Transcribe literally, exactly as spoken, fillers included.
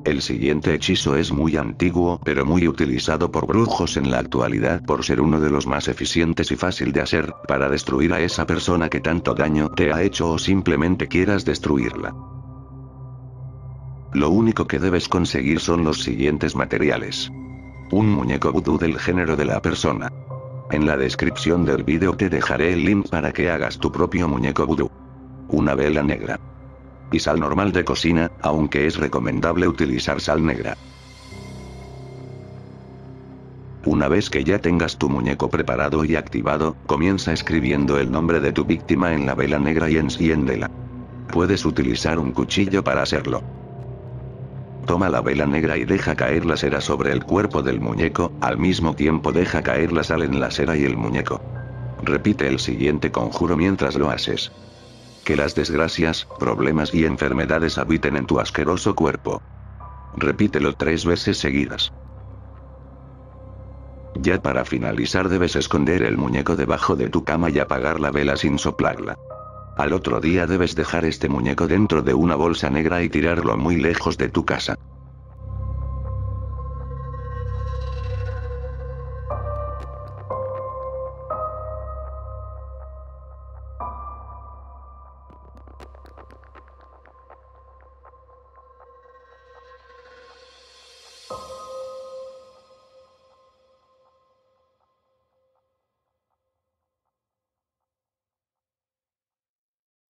El siguiente hechizo es muy antiguo pero muy utilizado por brujos en la actualidad por ser uno de los más eficientes y fácil de hacer, para destruir a esa persona que tanto daño te ha hecho o simplemente quieras destruirla. Lo único que debes conseguir son los siguientes materiales. Un muñeco vudú del género de la persona. En la descripción del vídeo te dejaré el link para que hagas tu propio muñeco vudú. Una vela negra. Y sal normal de cocina, aunque es recomendable utilizar sal negra. Una vez que ya tengas tu muñeco preparado y activado, comienza escribiendo el nombre de tu víctima en la vela negra y enciéndela. Puedes utilizar un cuchillo para hacerlo. Toma la vela negra y deja caer la cera sobre el cuerpo del muñeco, al mismo tiempo deja caer la sal en la cera y el muñeco. Repite el siguiente conjuro mientras lo haces. Que las desgracias, problemas y enfermedades habiten en tu asqueroso cuerpo. Repítelo tres veces seguidas. Ya para finalizar debes esconder el muñeco debajo de tu cama y apagar la vela sin soplarla. Al otro día debes dejar este muñeco dentro de una bolsa negra y tirarlo muy lejos de tu casa.